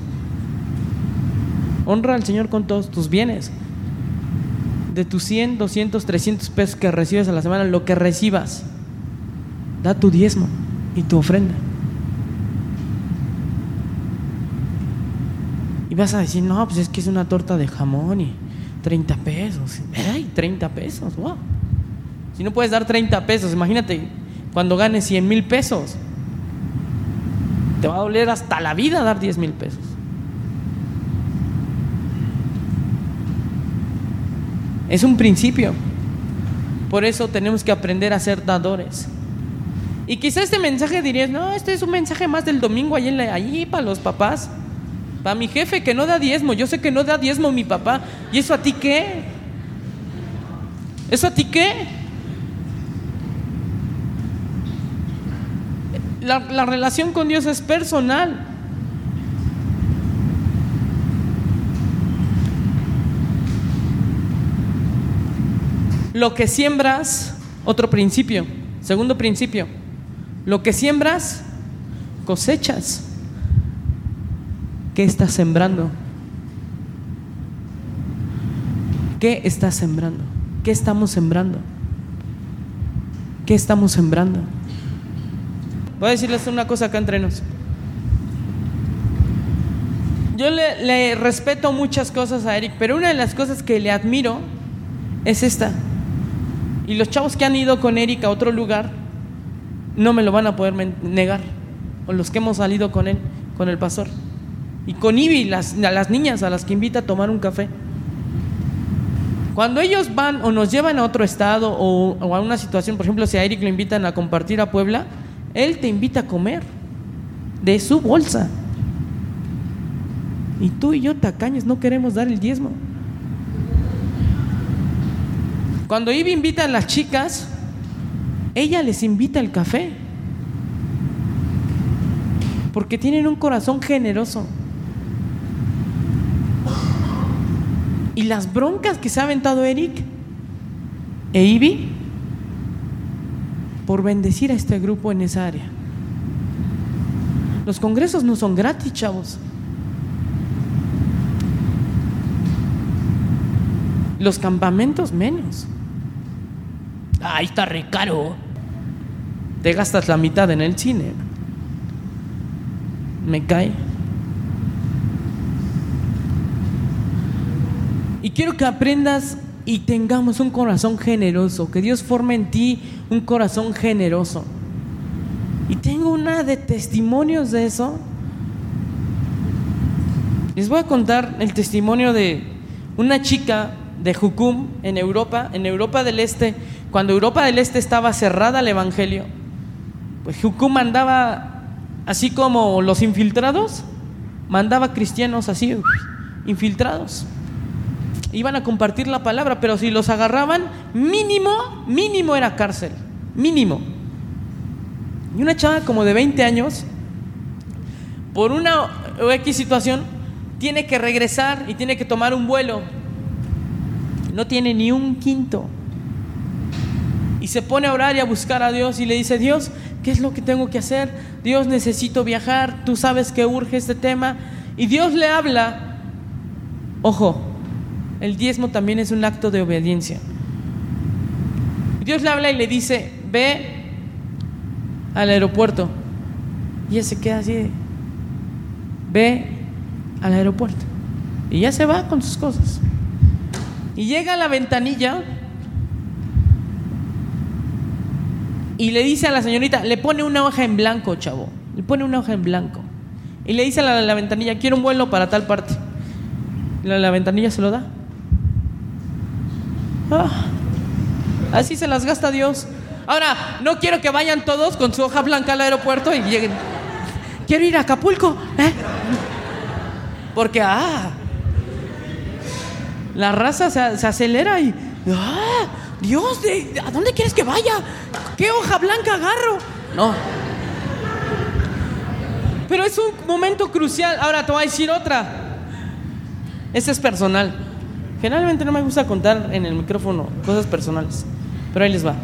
Honra al Señor con todos tus bienes. De tus 100, 200, 300 pesos que recibes a la semana, lo que recibas, da tu diezmo y tu ofrenda. Y vas a decir, no, pues es que es una torta de jamón y 30 pesos. ¡Ay, 30 pesos! ¡Wow! Si no puedes dar 30 pesos, imagínate cuando ganes 100,000 pesos. Te va a doler hasta la vida dar 10,000 pesos. Es un principio. Por eso tenemos que aprender a ser dadores. Y quizá este mensaje dirías, no, este es un mensaje más del domingo allí para los papás, para mi jefe que no da diezmo. Yo sé que no da diezmo mi papá. ¿Y eso a ti qué? ¿Eso a ti qué? La relación con Dios es personal. Lo que siembras, otro principio, segundo principio, lo que siembras, cosechas. ¿Qué estás sembrando? ¿Qué estás sembrando? ¿Qué estamos sembrando? ¿Qué estamos sembrando? Voy a decirles una cosa acá entre nos. Yo le respeto muchas cosas a Eric, pero una de las cosas que le admiro es esta. Y los chavos que han ido con Eric a otro lugar no me lo van a poder negar, o los que hemos salido con él, con el pastor, y con Ivy, a las niñas a las que invita a tomar un café. Cuando ellos van o nos llevan a otro estado o a una situación, por ejemplo, si a Eric lo invitan a compartir a Puebla, él te invita a comer de su bolsa. Y tú y yo, tacaños, no queremos dar el diezmo. Cuando Ivy invita a las chicas, ella les invita el café, porque tienen un corazón generoso. Y las broncas que se ha aventado Eric e Ivy por bendecir a este grupo en esa área. Los congresos no son gratis, chavos. Los campamentos menos. Ahí está re caro. Te gastas la mitad en el cine. Me cae. Y quiero que aprendas y tengamos un corazón generoso, que Dios forme en ti un corazón generoso. Y tengo una de testimonios de eso. Les voy a contar el testimonio de una chica de Jucum en Europa del Este. Cuando Europa del Este estaba cerrada al evangelio, pues Jucum mandaba, así como los infiltrados, mandaba cristianos así, infiltrados. Iban a compartir la palabra, pero si los agarraban, mínimo era cárcel, mínimo. Y una chava como de 20 años, por una X situación, tiene que regresar y tiene que tomar un vuelo. No tiene ni un quinto. Y se pone a orar y a buscar a Dios y le dice: Dios, ¿qué es lo que tengo que hacer? Dios, necesito viajar, tú sabes que urge este tema. Y Dios le habla. Ojo, el diezmo también es un acto de obediencia. Dios le habla y le dice: ve al aeropuerto. Y ella se queda así: ve al aeropuerto. Y ya se va con sus cosas. Y llega a la ventanilla y le dice a la señorita, le pone una hoja en blanco, chavo. Le pone una hoja en blanco. Y le dice a la ventanilla: quiero un vuelo para tal parte. La ventanilla se lo da. Así se las gasta Dios. Ahora, no quiero que vayan todos con su hoja blanca al aeropuerto y lleguen: quiero ir a Acapulco, porque la raza se acelera y Dios, ¿a dónde quieres que vaya? ¿Qué hoja blanca agarro? No. Pero es un momento crucial. Ahora te voy a decir otra. Esta es personal. Generalmente no me gusta contar en el micrófono cosas personales, pero ahí les va.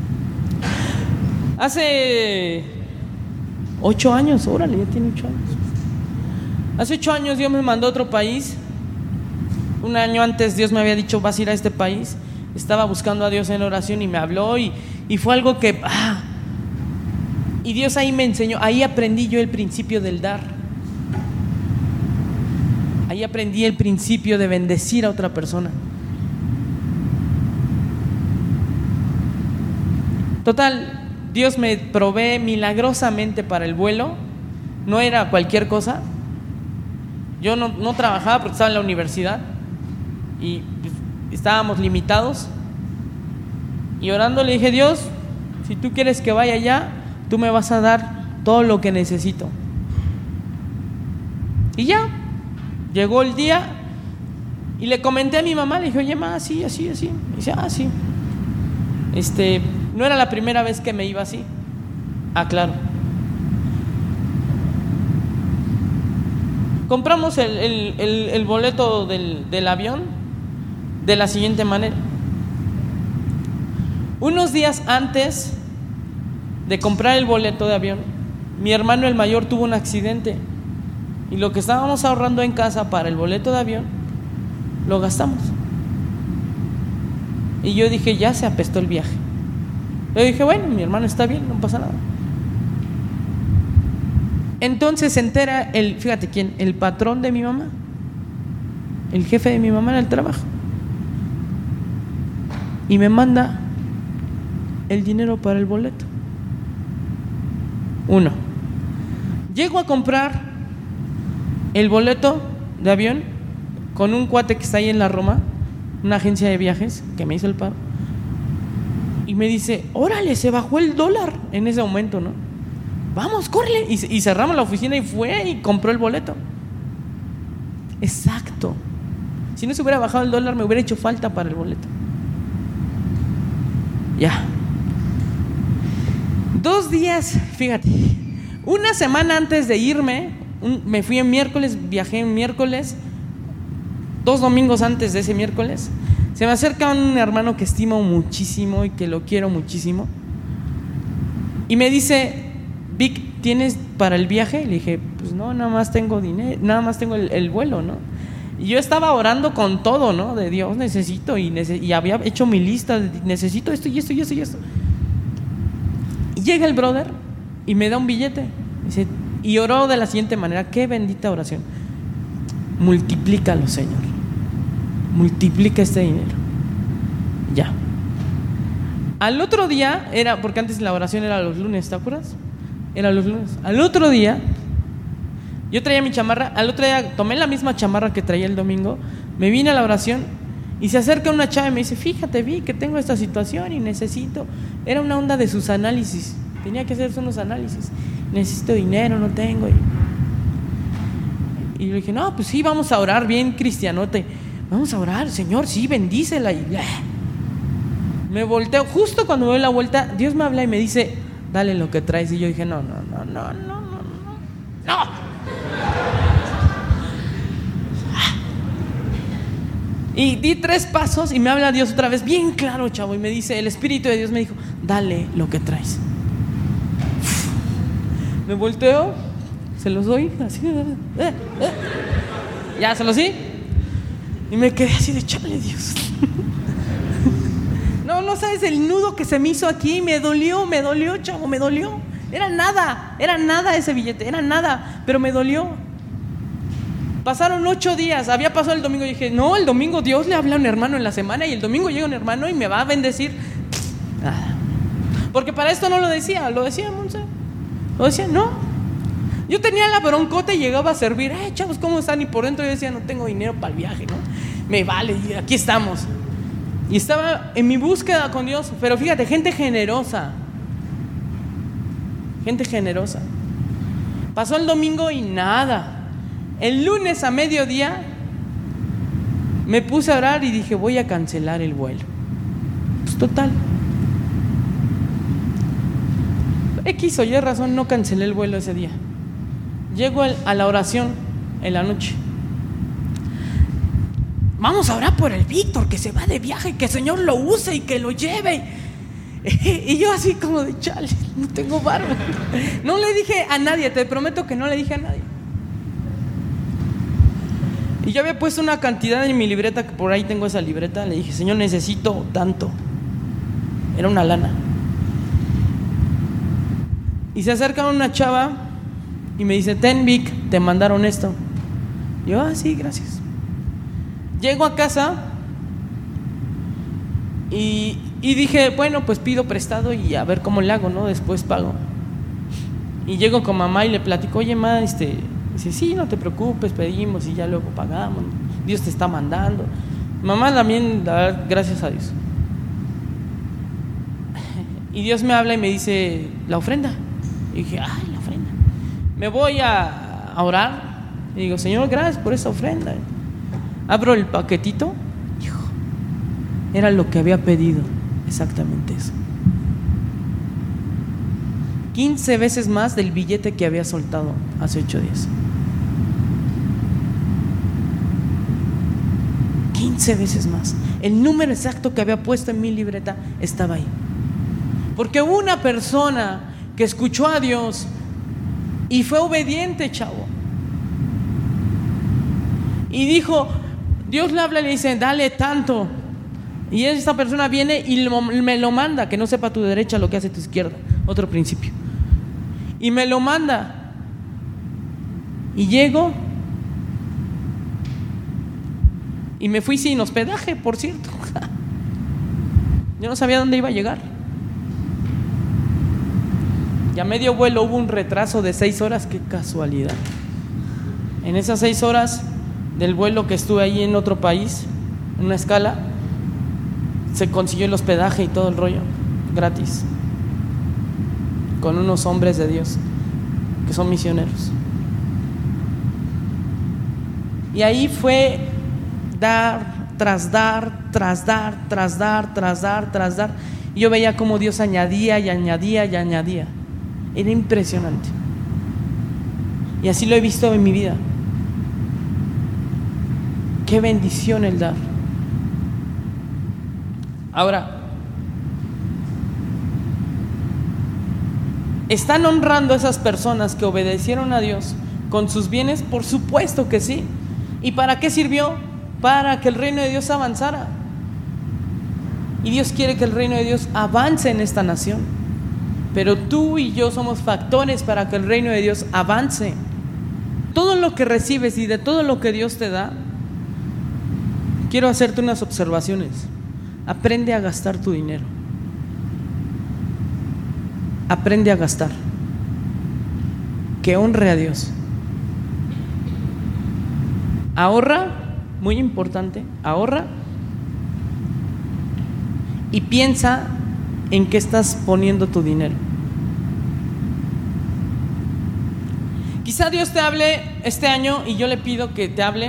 Hace 8 años, órale, ya tiene 8 años. Hace 8 años Dios me mandó a otro país. Un año antes Dios me había dicho: vas a ir a este país. Estaba buscando a Dios en oración y me habló y fue algo que y Dios ahí me enseñó. Ahí aprendí yo el principio del dar. Ahí aprendí el principio de bendecir a otra persona. Total, Dios me provee milagrosamente para el vuelo. No era cualquier cosa. Yo no trabajaba porque estaba en la universidad y estábamos limitados. Y orando le dije: Dios, si tú quieres que vaya allá, tú me vas a dar todo lo que necesito. Y ya, llegó el día y le comenté a mi mamá, le dije: oye, ma, así. Y dice: sí. No era la primera vez que me iba así. Claro. Compramos el boleto del avión de la siguiente manera. Unos días antes de comprar el boleto de avión, mi hermano el mayor tuvo un accidente y lo que estábamos ahorrando en casa para el boleto de avión lo gastamos. Y yo dije: ya se apestó el viaje. Yo dije: bueno, mi hermano está bien, no pasa nada. Entonces se entera fíjate quién, el patrón de mi mamá, el jefe de mi mamá en el trabajo, y me manda el dinero para el boleto. 1. Llego a comprar el boleto de avión con un cuate que está ahí en la Roma, una agencia de viajes que me hizo el paro, y me dice: órale, se bajó el dólar en ese momento, ¿no? Vamos, córrele. Y cerramos la oficina y fue y compró el boleto. Exacto. Si no se hubiera bajado el dólar, me hubiera hecho falta para el boleto. Ya. 2 días, fíjate, una semana antes de irme, me fui en miércoles, viajé en miércoles, 2 domingos antes de ese miércoles, se me acerca un hermano que estimo muchísimo y que lo quiero muchísimo, y me dice: ¿tienes para el viaje? Le dije: pues no, nada más tengo dinero, nada más tengo el vuelo, ¿no? Y yo estaba orando con todo, ¿no? De Dios, necesito, y había hecho mi lista, necesito esto y esto y esto y esto. Y llega el brother y me da un billete. Dice, y oró de la siguiente manera, qué bendita oración. Multiplícalo, Señor. Multiplica este dinero. Ya. Al otro día, porque antes la oración era los lunes, ¿te acuerdas? Era los lunes. Al otro día, yo traía mi chamarra. Al otro día tomé la misma chamarra que traía el domingo. Me vine a la oración y se acerca una chava y me dice, fíjate, vi que tengo esta situación y necesito. Era una onda de sus análisis. Tenía que hacerse unos análisis. Necesito dinero, no tengo. Y le dije, no, pues sí, vamos a orar bien cristianote. Vamos a orar, Señor, sí, bendícela. Y me volteo, justo cuando me doy la vuelta, Dios me habla y me dice, dale lo que traes. Y yo dije, no. Y di 3 pasos y me habla Dios otra vez, bien claro, chavo. Y me dice, el Espíritu de Dios me dijo, dale lo que traes. Me volteo, se los doy, así, ya se los di. Y me quedé así de, chale, Dios. No sabes el nudo que se me hizo aquí. Me dolió, chavo, me dolió. Era nada ese billete, era nada, pero me dolió. Pasaron 8 días, había pasado el domingo y dije, no, el domingo Dios le habla a un hermano en la semana y el domingo llega un hermano y me va a bendecir. Nada. Porque para esto no lo decía Monse. Lo decía, no. Yo tenía la broncota y llegaba a servir, chavos, ¿cómo están? Y por dentro yo decía, no tengo dinero para el viaje, ¿no? Me vale, y aquí estamos. Y estaba en mi búsqueda con Dios. Pero fíjate, gente generosa. Pasó el domingo y nada. El lunes a mediodía me puse a orar y dije, voy a cancelar el vuelo. Pues total, X o Y razón, no cancelé el vuelo ese día. Llego a la oración en la noche. Vamos a orar por el Víctor, que se va de viaje, que el Señor lo use y que lo lleve. Y yo así como de, chale, no tengo barba. No le dije a nadie, te prometo que no le dije a nadie. Y yo había puesto una cantidad en mi libreta, que por ahí tengo esa libreta. Le dije, Señor, necesito tanto. Era una lana. Y se acerca una chava y me dice, ten, Vic, te mandaron esto. Yo, sí, gracias. Llego a casa y dije, bueno, pues pido prestado y a ver cómo le hago, ¿no? Después pago. Y llego con mamá y le platico, oye, ma, dice, sí, no te preocupes, pedimos y ya luego pagamos. Dios te está mandando. Mamá también, gracias a Dios. Y Dios me habla y me dice, la ofrenda. Y dije, la ofrenda. Me voy a orar y digo, Señor, gracias por esa ofrenda. Abro el paquetito, hijo, era lo que había pedido, exactamente eso. 15 veces más del billete que había soltado hace 8 días. 15 veces más. El número exacto que había puesto en mi libreta estaba ahí. Porque hubo una persona que escuchó a Dios y fue obediente, chavo. Y dijo, Dios le habla y le dice, dale tanto. Y esta persona viene y me lo manda, que no sepa tu derecha lo que hace tu izquierda. Otro principio. Y me lo manda. Y llego. Y me fui sin hospedaje, por cierto. Yo no sabía dónde iba a llegar. Y a medio vuelo hubo un retraso de 6 horas. Qué casualidad. En esas 6 horas del vuelo que estuve ahí en otro país, en una escala, se consiguió el hospedaje y todo el rollo gratis, con unos hombres de Dios que son misioneros. Y ahí fue dar tras dar, tras dar, tras dar, tras dar, tras dar. Y yo veía cómo Dios añadía y añadía y añadía. Era impresionante. Y así lo he visto en mi vida. Qué bendición el dar. Ahora, ¿están honrando a esas personas que obedecieron a Dios con sus bienes? Por supuesto que sí. ¿Y para qué sirvió? Para que el reino de Dios avanzara. Y Dios quiere que el reino de Dios avance en esta nación. Pero tú y yo somos factores para que el reino de Dios avance. Todo lo que recibes y de todo lo que Dios te da, quiero hacerte unas observaciones. Aprende a gastar tu dinero. Aprende a gastar. Que honre a Dios. Ahorra, muy importante, ahorra y piensa en qué estás poniendo tu dinero. Quizá Dios te hable este año y yo le pido que te hable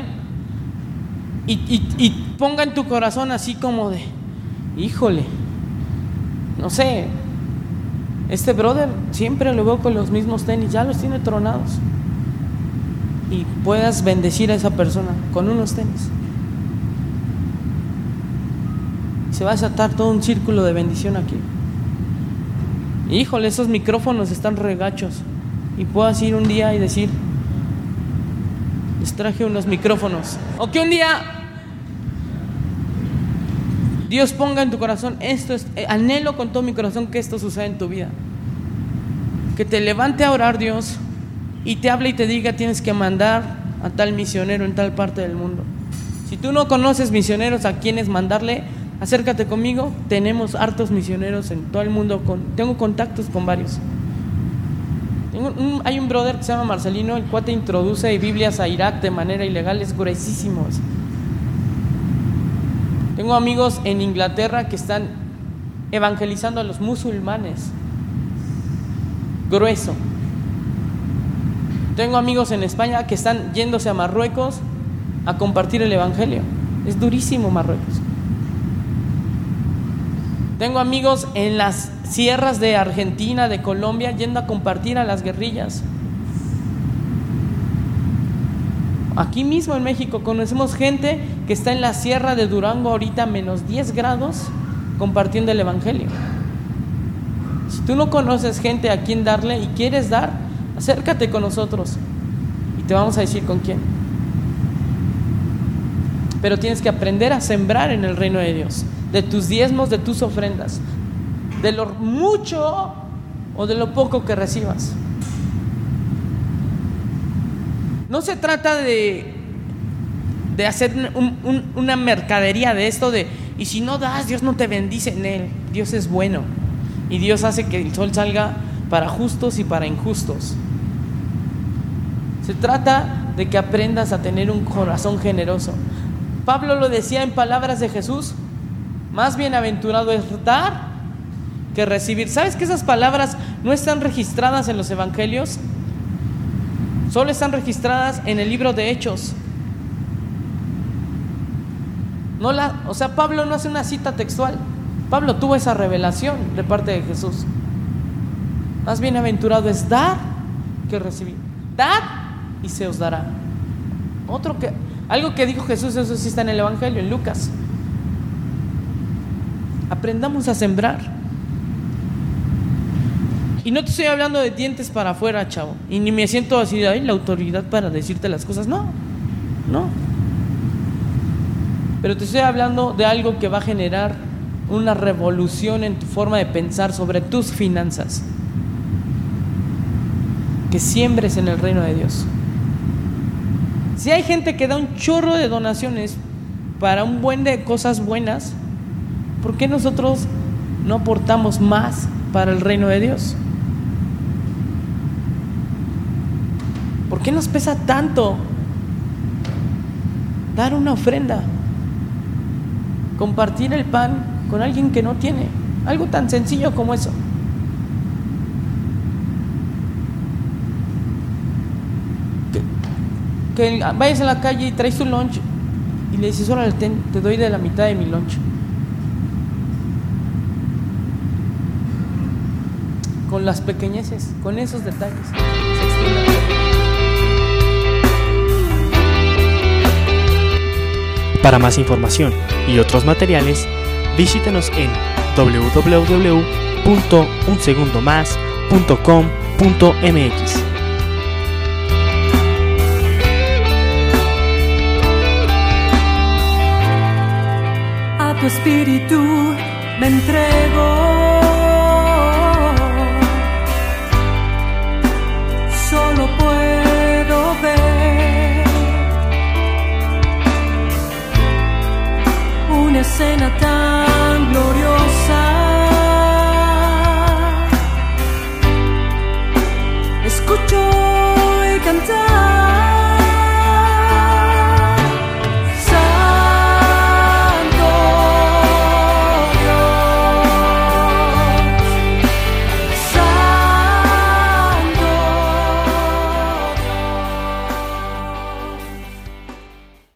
y ponga en tu corazón así como de, híjole, no sé, este brother siempre lo veo con los mismos tenis, ya los tiene tronados. Y puedas bendecir a esa persona con unos tenis. Se va a desatar todo un círculo de bendición aquí. Híjole, esos micrófonos están regachos. Y puedas ir un día y decir, les traje unos micrófonos. O que un día Dios ponga en tu corazón, esto es, anhelo con todo mi corazón que esto suceda en tu vida. Que te levante a orar Dios y te hable y te diga, tienes que mandar a tal misionero en tal parte del mundo. Si tú no conoces misioneros a quienes mandarle, acércate conmigo. Tenemos hartos misioneros en todo el mundo. Tengo contactos con varios. Hay un brother que se llama Marcelino, el cuate introduce Biblias a Irak de manera ilegal, es gruesísimo. Tengo amigos en Inglaterra que están evangelizando a los musulmanes. Grueso. Tengo amigos en España que están yéndose a Marruecos a compartir el evangelio. Es durísimo Marruecos. Tengo amigos en las sierras de Argentina, de Colombia, yendo a compartir a las guerrillas. Aquí mismo en México conocemos gente que está en la sierra de Durango ahorita a menos 10 grados compartiendo el evangelio. Si tú no conoces gente a quien darle y quieres dar, acércate con nosotros y te vamos a decir con quién. Pero tienes que aprender a sembrar en el reino de Dios, de tus diezmos, de tus ofrendas, de lo mucho o de lo poco que recibas. No se trata de hacer una mercadería de esto de, y si no das, Dios no te bendice. En él, Dios es bueno y Dios hace que el sol salga para justos y para injustos. Se trata de que aprendas a tener un corazón generoso. Pablo lo decía en palabras de Jesús: más bienaventurado es dar que recibir. ¿Sabes que esas palabras no están registradas en los evangelios? Solo están registradas en el libro de Hechos. O sea, Pablo no hace una cita textual. Pablo tuvo esa revelación de parte de Jesús. Más bienaventurado es dar que recibir. Dad y se os dará. Algo que dijo Jesús, eso sí está en el evangelio, en Lucas. Aprendamos a sembrar. Y no te estoy hablando de dientes para afuera, chavo. Y ni me siento así de, la autoridad para decirte las cosas. No. Pero te estoy hablando de algo que va a generar una revolución en tu forma de pensar sobre tus finanzas. Que siembres en el reino de Dios. Si hay gente que da un chorro de donaciones para un buen de cosas buenas, ¿por qué nosotros no aportamos más para el reino de Dios? ¿Por qué nos pesa tanto dar una ofrenda? Compartir el pan con alguien que no tiene. Algo tan sencillo como eso. Que vayas a la calle y traes tu lunch y le dices, órale, te doy de la mitad de mi lunch. Con las pequeñeces, con esos detalles.
Para más información y otros materiales, visítenos en www.unsegundomas.com.mx.
tu espíritu me entrego. Solo puedo ver una escena tan